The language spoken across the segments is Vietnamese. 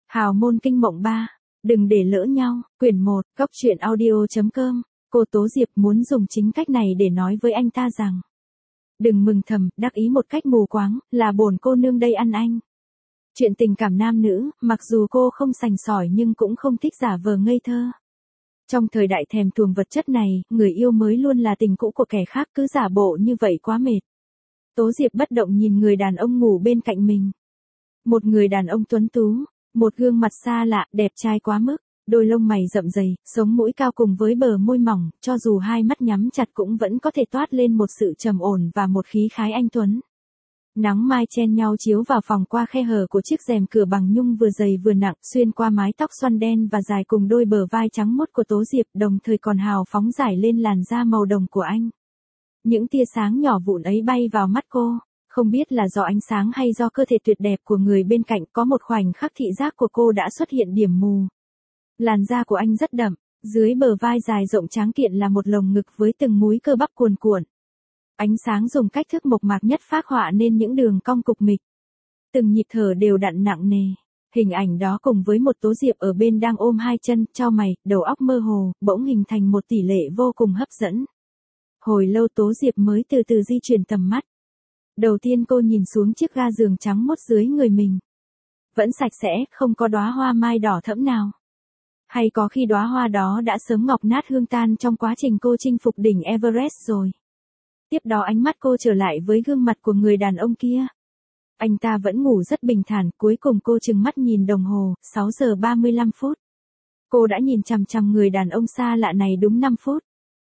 Hào môn kinh mộng 3. Đừng để lỡ nhau. Quyển 1. Góc truyện audio.com. Cô Tố Diệp muốn dùng chính cách này để nói với anh ta rằng: đừng mừng thầm, đắc ý một cách mù quáng, là bổn cô nương đây ăn anh. Chuyện tình cảm nam nữ, mặc dù cô không sành sỏi nhưng cũng không thích giả vờ ngây thơ. Trong thời đại thèm thuồng vật chất này, người yêu mới luôn là tình cũ của kẻ khác, cứ giả bộ như vậy quá mệt. Tố Diệp bất động nhìn người đàn ông ngủ bên cạnh mình. Một người đàn ông tuấn tú, một gương mặt xa lạ, đẹp trai quá mức, đôi lông mày rậm rầy, sống mũi cao cùng với bờ môi mỏng, cho dù hai mắt nhắm chặt cũng vẫn có thể toát lên một sự trầm ổn và một khí khái anh tuấn. Nắng mai chen nhau chiếu vào phòng qua khe hở của chiếc rèm cửa bằng nhung vừa dày vừa nặng, xuyên qua mái tóc xoăn đen và dài cùng đôi bờ vai trắng muốt của Tố Diệp, đồng thời còn hào phóng rải lên làn da màu đồng của anh. Những tia sáng nhỏ vụn ấy bay vào mắt cô, không biết là do ánh sáng hay do cơ thể tuyệt đẹp của người bên cạnh, có một khoảnh khắc thị giác của cô đã xuất hiện điểm mù. Làn da của anh rất đậm, dưới bờ vai dài rộng tráng kiện là một lồng ngực với từng múi cơ bắp cuồn cuộn. Ánh sáng dùng cách thức mộc mạc nhất phác họa nên những đường cong cục mịch. Từng nhịp thở đều đặn nặng nề. Hình ảnh đó cùng với một Tố Diệp ở bên đang ôm hai chân, chau mày, đầu óc mơ hồ, bỗng hình thành một tỷ lệ vô cùng hấp dẫn. Hồi lâu Tố Diệp mới từ từ di chuyển tầm mắt. Đầu tiên cô nhìn xuống chiếc ga giường trắng muốt dưới người mình. Vẫn sạch sẽ, không có đóa hoa mai đỏ thẫm nào. Hay có khi đóa hoa đó đã sớm ngọc nát hương tan trong quá trình cô chinh phục đỉnh Everest rồi. Tiếp đó ánh mắt cô trở lại với gương mặt của người đàn ông kia. Anh ta vẫn ngủ rất bình thản, cuối cùng cô trừng mắt nhìn đồng hồ, 6 giờ 35 phút. Cô đã nhìn chằm chằm người đàn ông xa lạ này đúng 5 phút.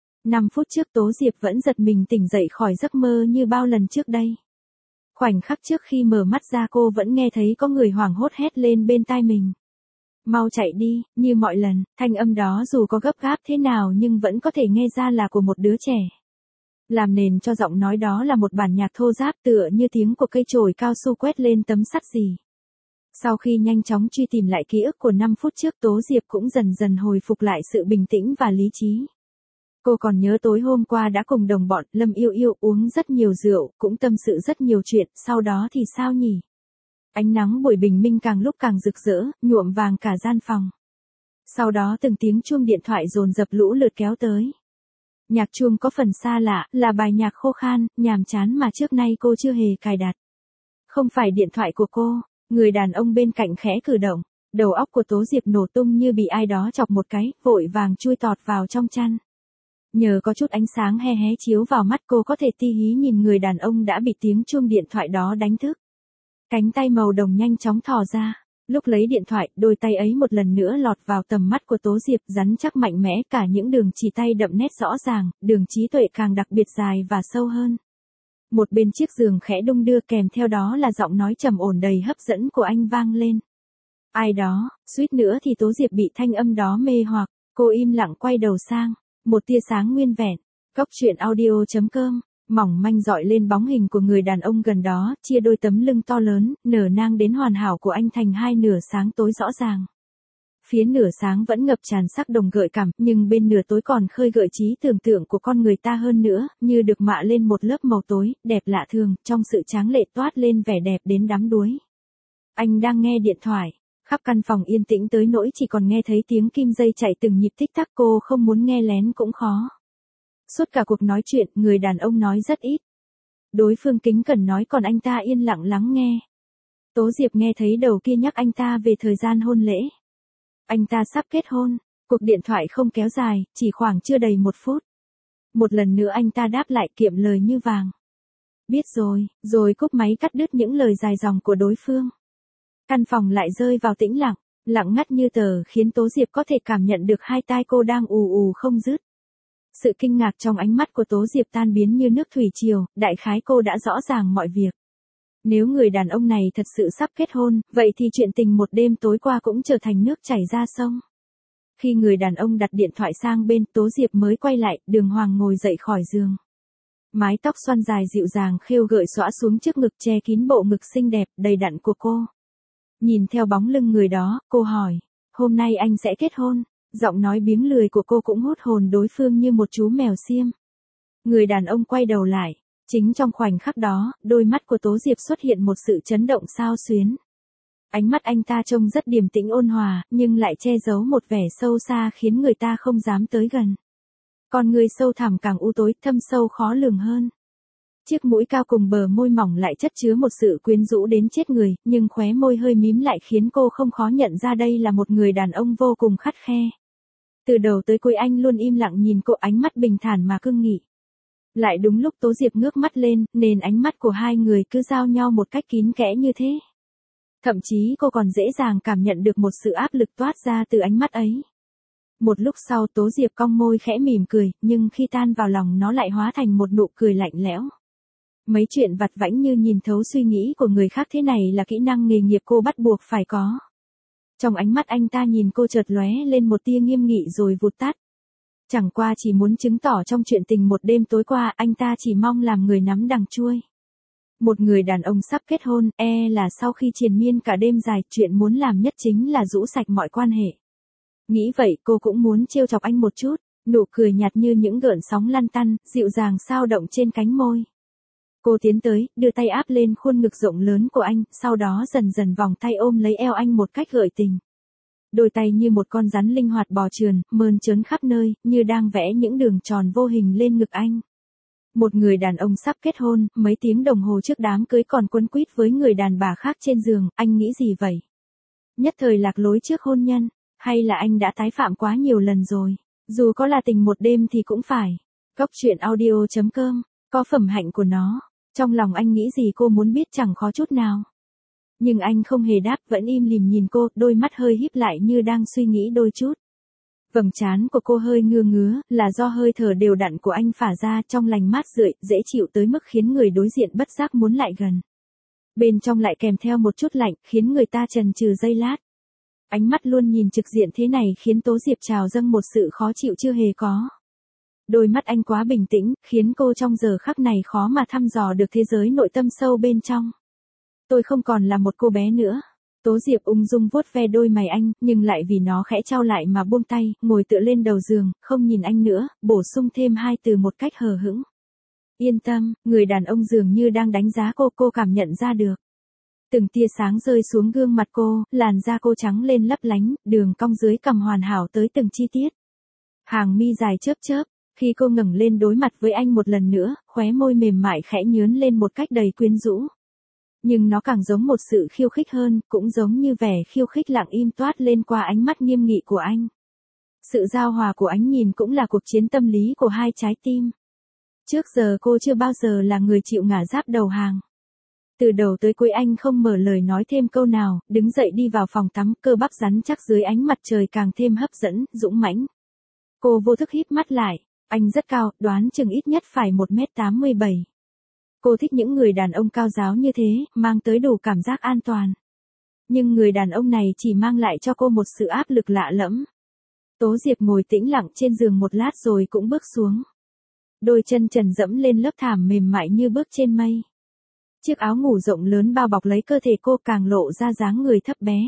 5 phút trước Tố Diệp vẫn giật mình tỉnh dậy khỏi giấc mơ như bao lần trước đây. Khoảnh khắc trước khi mở mắt ra cô vẫn nghe thấy có người hoảng hốt hét lên bên tai mình. Mau chạy đi, như mọi lần, thanh âm đó dù có gấp gáp thế nào nhưng vẫn có thể nghe ra là của một đứa trẻ. Làm nền cho giọng nói đó là một bản nhạc thô ráp tựa như tiếng của cây chổi cao su quét lên tấm sắt gì. Sau khi nhanh chóng truy tìm lại ký ức của 5 phút trước, Tố Diệp cũng dần dần hồi phục lại sự bình tĩnh và lý trí. Cô còn nhớ tối hôm qua đã cùng đồng bọn Lâm Yêu Yêu uống rất nhiều rượu, cũng tâm sự rất nhiều chuyện, sau đó thì sao nhỉ? Ánh nắng buổi bình minh càng lúc càng rực rỡ, nhuộm vàng cả gian phòng. Sau đó từng tiếng chuông điện thoại dồn dập lũ lượt kéo tới. Nhạc chuông có phần xa lạ, là bài nhạc khô khan, nhàm chán mà trước nay cô chưa hề cài đặt. Không phải điện thoại của cô, người đàn ông bên cạnh khẽ cử động, đầu óc của Tố Diệp nổ tung như bị ai đó chọc một cái, vội vàng chui tọt vào trong chăn. Nhờ có chút ánh sáng he hé chiếu vào mắt cô có thể ti hí nhìn người đàn ông đã bị tiếng chuông điện thoại đó đánh thức. Cánh tay màu đồng nhanh chóng thò ra. Lúc lấy điện thoại, đôi tay ấy một lần nữa lọt vào tầm mắt của Tố Diệp, rắn chắc mạnh mẽ, cả những đường chỉ tay đậm nét rõ ràng, đường trí tuệ càng đặc biệt dài và sâu hơn. Một bên chiếc giường khẽ đung đưa, kèm theo đó là giọng nói trầm ổn đầy hấp dẫn của anh vang lên. Ai đó, suýt nữa thì Tố Diệp bị thanh âm đó mê hoặc, cô im lặng quay đầu sang, một tia sáng nguyên vẹn. Góc truyện audio.com. Mỏng manh dọi lên bóng hình của người đàn ông gần đó, chia đôi tấm lưng to lớn, nở nang đến hoàn hảo của anh thành hai nửa sáng tối rõ ràng. Phía nửa sáng vẫn ngập tràn sắc đồng gợi cảm, nhưng bên nửa tối còn khơi gợi trí tưởng tượng của con người ta hơn nữa, như được mạ lên một lớp màu tối, đẹp lạ thường, trong sự tráng lệ toát lên vẻ đẹp đến đắm đuối. Anh đang nghe điện thoại, khắp căn phòng yên tĩnh tới nỗi chỉ còn nghe thấy tiếng kim dây chạy từng nhịp tích tắc, cô không muốn nghe lén cũng khó. Suốt cả cuộc nói chuyện, người đàn ông nói rất ít. Đối phương kính cẩn nói còn anh ta yên lặng lắng nghe. Tố Diệp nghe thấy đầu kia nhắc anh ta về thời gian hôn lễ. Anh ta sắp kết hôn, cuộc điện thoại không kéo dài, chỉ khoảng chưa đầy 1 phút. Một lần nữa anh ta đáp lại kiệm lời như vàng. Biết rồi cúp máy cắt đứt những lời dài dòng của đối phương. Căn phòng lại rơi vào tĩnh lặng, lặng ngắt như tờ, khiến Tố Diệp có thể cảm nhận được hai tai cô đang ù ù không dứt. Sự kinh ngạc trong ánh mắt của Tố Diệp tan biến như nước thủy triều, đại khái cô đã rõ ràng mọi việc. Nếu người đàn ông này thật sự sắp kết hôn, vậy thì chuyện tình một đêm tối qua cũng trở thành nước chảy ra sông. Khi người đàn ông đặt điện thoại sang bên, Tố Diệp mới quay lại, đường hoàng ngồi dậy khỏi giường. Mái tóc xoăn dài dịu dàng khêu gợi xõa xuống trước ngực che kín bộ ngực xinh đẹp, đầy đặn của cô. Nhìn theo bóng lưng người đó, cô hỏi, hôm nay anh sẽ kết hôn? Giọng nói biếng lười của cô cũng hút hồn đối phương như một chú mèo xiêm. Người đàn ông quay đầu lại. Chính trong khoảnh khắc đó, đôi mắt của Tố Diệp xuất hiện một sự chấn động xao xuyến. Ánh mắt anh ta trông rất điềm tĩnh ôn hòa, nhưng lại che giấu một vẻ sâu xa khiến người ta không dám tới gần. Con người sâu thẳm càng u tối, thâm sâu khó lường hơn. Chiếc mũi cao cùng bờ môi mỏng lại chất chứa một sự quyến rũ đến chết người, nhưng khóe môi hơi mím lại khiến cô không khó nhận ra đây là một người đàn ông vô cùng khắt khe. Từ đầu tới cuối anh luôn im lặng nhìn cô, ánh mắt bình thản mà cương nghị. Lại đúng lúc Tố Diệp ngước mắt lên, nên ánh mắt của hai người cứ giao nhau một cách kín kẽ như thế. Thậm chí cô còn dễ dàng cảm nhận được một sự áp lực toát ra từ ánh mắt ấy. Một lúc sau Tố Diệp cong môi khẽ mỉm cười, nhưng khi tan vào lòng nó lại hóa thành một nụ cười lạnh lẽo. Mấy chuyện vặt vãnh như nhìn thấu suy nghĩ của người khác thế này là kỹ năng nghề nghiệp cô bắt buộc phải có. Trong ánh mắt anh ta nhìn cô chợt lóe lên một tia nghiêm nghị rồi vụt tắt. Chẳng qua chỉ muốn chứng tỏ trong chuyện tình một đêm tối qua anh ta chỉ mong làm người nắm đằng chuôi. Một người đàn ông sắp kết hôn, là sau khi triền miên cả đêm dài, chuyện muốn làm nhất chính là rũ sạch mọi quan hệ. Nghĩ vậy cô cũng muốn trêu chọc anh một chút, nụ cười nhạt như những gợn sóng lăn tăn, dịu dàng xao động trên cánh môi. Cô tiến tới, đưa tay áp lên khuôn ngực rộng lớn của anh, sau đó dần dần vòng tay ôm lấy eo anh một cách gợi tình. Đôi tay như một con rắn linh hoạt bò trườn, mơn trớn khắp nơi, như đang vẽ những đường tròn vô hình lên ngực anh. Một người đàn ông sắp kết hôn, mấy tiếng đồng hồ trước đám cưới còn quấn quýt với người đàn bà khác trên giường, anh nghĩ gì vậy? Nhất thời lạc lối trước hôn nhân, hay là anh đã tái phạm quá nhiều lần rồi? Dù có là tình một đêm thì cũng phải. Cóc truyện audio.com, có phẩm hạnh của nó. Trong lòng anh nghĩ gì cô muốn biết chẳng khó chút nào. Nhưng anh không hề đáp, vẫn im lìm nhìn cô, đôi mắt hơi híp lại như đang suy nghĩ đôi chút. Vầng trán của cô hơi ngứa ngứa, là do hơi thở đều đặn của anh phả ra trong lành mát rượi, dễ chịu tới mức khiến người đối diện bất giác muốn lại gần. Bên trong lại kèm theo một chút lạnh, khiến người ta chần chừ giây lát. Ánh mắt luôn nhìn trực diện thế này khiến Tố Diệp trào dâng một sự khó chịu chưa hề có. Đôi mắt anh quá bình tĩnh, khiến cô trong giờ khắc này khó mà thăm dò được thế giới nội tâm sâu bên trong. Tôi không còn là một cô bé nữa. Tố Diệp ung dung vuốt ve đôi mày anh, nhưng lại vì nó khẽ chau lại mà buông tay, ngồi tựa lên đầu giường, không nhìn anh nữa, bổ sung thêm hai từ một cách hờ hững. Yên tâm, người đàn ông dường như đang đánh giá cô cảm nhận ra được. Từng tia sáng rơi xuống gương mặt cô, làn da cô trắng lên lấp lánh, đường cong dưới cằm hoàn hảo tới từng chi tiết. Hàng mi dài chớp chớp, khi cô ngẩng lên đối mặt với anh một lần nữa, khóe môi mềm mại khẽ nhướn lên một cách đầy quyến rũ. Nhưng nó càng giống một sự khiêu khích hơn, cũng giống như vẻ khiêu khích lặng im toát lên qua ánh mắt nghiêm nghị của anh. Sự giao hòa của ánh nhìn cũng là cuộc chiến tâm lý của hai trái tim. Trước giờ cô chưa bao giờ là người chịu ngả giáp đầu hàng. Từ đầu tới cuối anh không mở lời nói thêm câu nào, đứng dậy đi vào phòng tắm, cơ bắp rắn chắc dưới ánh mặt trời càng thêm hấp dẫn, dũng mãnh. Cô vô thức híp mắt lại, anh rất cao, đoán chừng ít nhất phải 1m87. Cô thích những người đàn ông cao ráo như thế, mang tới đủ cảm giác an toàn. Nhưng người đàn ông này chỉ mang lại cho cô một sự áp lực lạ lẫm. Tố Diệp ngồi tĩnh lặng trên giường một lát rồi cũng bước xuống. Đôi chân trần dẫm lên lớp thảm mềm mại như bước trên mây. Chiếc áo ngủ rộng lớn bao bọc lấy cơ thể cô càng lộ ra dáng người thấp bé.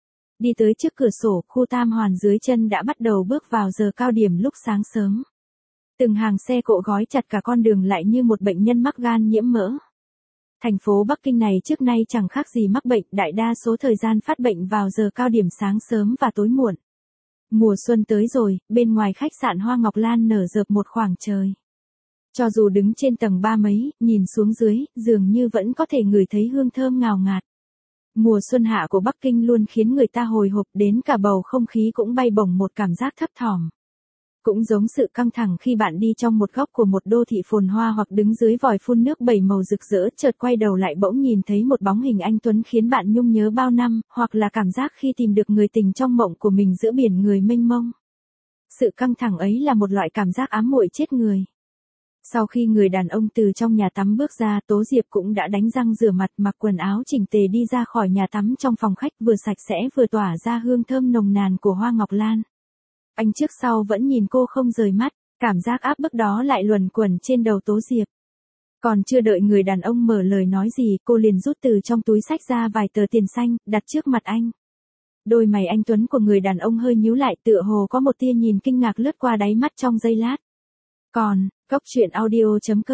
Đi tới trước cửa sổ, khu tam hoàn dưới chân đã bắt đầu bước vào giờ cao điểm lúc sáng sớm. Từng hàng xe cộ gói chặt cả con đường lại như một bệnh nhân mắc gan nhiễm mỡ. Thành phố Bắc Kinh này trước nay chẳng khác gì mắc bệnh, đại đa số thời gian phát bệnh vào giờ cao điểm sáng sớm và tối muộn. Mùa xuân tới rồi, bên ngoài khách sạn Hoa Ngọc Lan nở rợp một khoảng trời. Cho dù đứng trên tầng 3 mấy, nhìn xuống dưới, dường như vẫn có thể ngửi thấy hương thơm ngào ngạt. Mùa xuân hạ của Bắc Kinh luôn khiến người ta hồi hộp, đến cả bầu không khí cũng bay bổng một cảm giác thấp thỏm. Cũng giống sự căng thẳng khi bạn đi trong một góc của một đô thị phồn hoa hoặc đứng dưới vòi phun nước bảy màu rực rỡ, chợt quay đầu lại bỗng nhìn thấy một bóng hình anh tuấn khiến bạn nhung nhớ bao năm, hoặc là cảm giác khi tìm được người tình trong mộng của mình giữa biển người mênh mông. Sự căng thẳng ấy là một loại cảm giác ám muội chết người. Sau khi người đàn ông từ trong nhà tắm bước ra, Tố Diệp cũng đã đánh răng rửa mặt, mặc quần áo chỉnh tề đi ra khỏi nhà tắm trong phòng khách vừa sạch sẽ vừa tỏa ra hương thơm nồng nàn của Hoa Ngọc Lan. Anh trước sau vẫn nhìn cô không rời mắt, cảm giác áp bức đó lại luẩn quẩn trên đầu Tố Diệp. Còn chưa đợi người đàn ông mở lời nói gì, cô liền rút từ trong túi xách ra vài tờ tiền xanh, đặt trước mặt anh. Đôi mày anh tuấn của người đàn ông hơi nhíu lại, tựa hồ có một tia nhìn kinh ngạc lướt qua đáy mắt trong giây lát. Còn, cóc truyện audio.com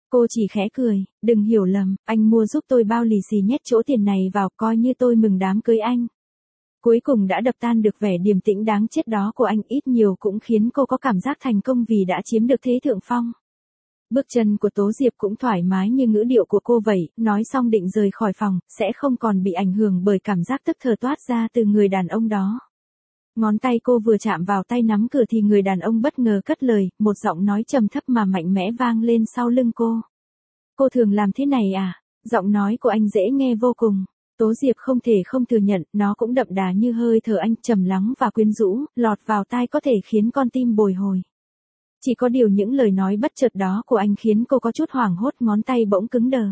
Cô chỉ khẽ cười, đừng hiểu lầm, anh mua giúp tôi bao lì xì nhét chỗ tiền này vào coi như tôi mừng đám cưới anh. Cuối cùng đã đập tan được vẻ điềm tĩnh đáng chết đó của anh, ít nhiều cũng khiến cô có cảm giác thành công vì đã chiếm được thế thượng phong. Bước chân của Tố Diệp cũng thoải mái như ngữ điệu của cô vậy, nói xong định rời khỏi phòng, sẽ không còn bị ảnh hưởng bởi cảm giác tức thở toát ra từ người đàn ông đó. Ngón tay cô vừa chạm vào tay nắm cửa thì người đàn ông bất ngờ cất lời, một giọng nói trầm thấp mà mạnh mẽ vang lên sau lưng cô. Cô thường làm thế này à? Giọng nói của anh dễ nghe vô cùng. Tố Diệp không thể không thừa nhận, nó cũng đậm đà như hơi thở anh, trầm lắng và quyến rũ, lọt vào tai có thể khiến con tim bồi hồi. Chỉ có điều những lời nói bất chợt đó của anh khiến cô có chút hoảng hốt, ngón tay bỗng cứng đờ.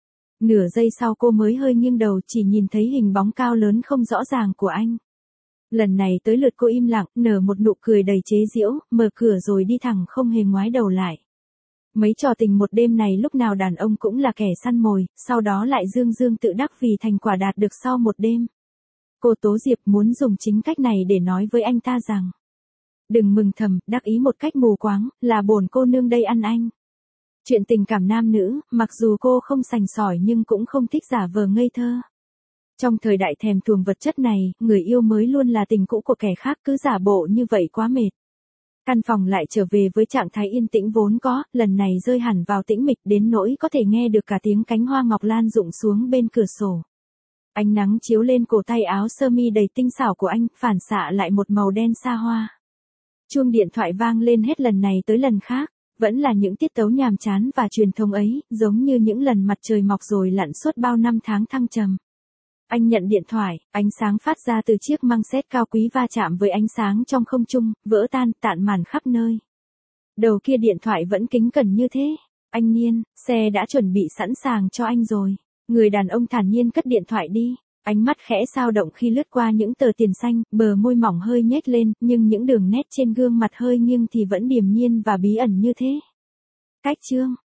Nửa giây sau cô mới hơi nghiêng đầu, chỉ nhìn thấy hình bóng cao lớn không rõ ràng của anh. Lần này tới lượt cô im lặng, nở một nụ cười đầy chế giễu, mở cửa rồi đi thẳng không hề ngoái đầu lại. Mấy trò tình một đêm này lúc nào đàn ông cũng là kẻ săn mồi, sau đó lại dương dương tự đắc vì thành quả đạt được sau một đêm. Cô Tố Diệp muốn dùng chính cách này để nói với anh ta rằng, đừng mừng thầm, đắc ý một cách mù quáng, là bổn cô nương đây ăn anh. Chuyện tình cảm nam nữ, mặc dù cô không sành sỏi nhưng cũng không thích giả vờ ngây thơ. Trong thời đại thèm thuồng vật chất này, người yêu mới luôn là tình cũ của kẻ khác, cứ giả bộ như vậy quá mệt. Căn phòng lại trở về với trạng thái yên tĩnh vốn có, lần này rơi hẳn vào tĩnh mịch đến nỗi có thể nghe được cả tiếng cánh hoa ngọc lan rụng xuống bên cửa sổ. Ánh nắng chiếu lên cổ tay áo sơ mi đầy tinh xảo của anh, phản xạ lại một màu đen xa hoa. Chuông điện thoại vang lên hết lần này tới lần khác, vẫn là những tiết tấu nhàm chán và truyền thống ấy, giống như những lần mặt trời mọc rồi lặn suốt bao năm tháng thăng trầm. Anh nhận điện thoại, ánh sáng phát ra từ chiếc măng sét cao quý va chạm với ánh sáng trong không trung, vỡ tan, tản màn khắp nơi. Đầu kia điện thoại vẫn kính cẩn như thế. Anh Nhiên, xe đã chuẩn bị sẵn sàng cho anh rồi. Người đàn ông thản nhiên cất điện thoại đi. Ánh mắt khẽ dao động khi lướt qua những tờ tiền xanh, bờ môi mỏng hơi nhếch lên, nhưng những đường nét trên gương mặt hơi nghiêng thì vẫn điềm nhiên và bí ẩn như thế. Cách chương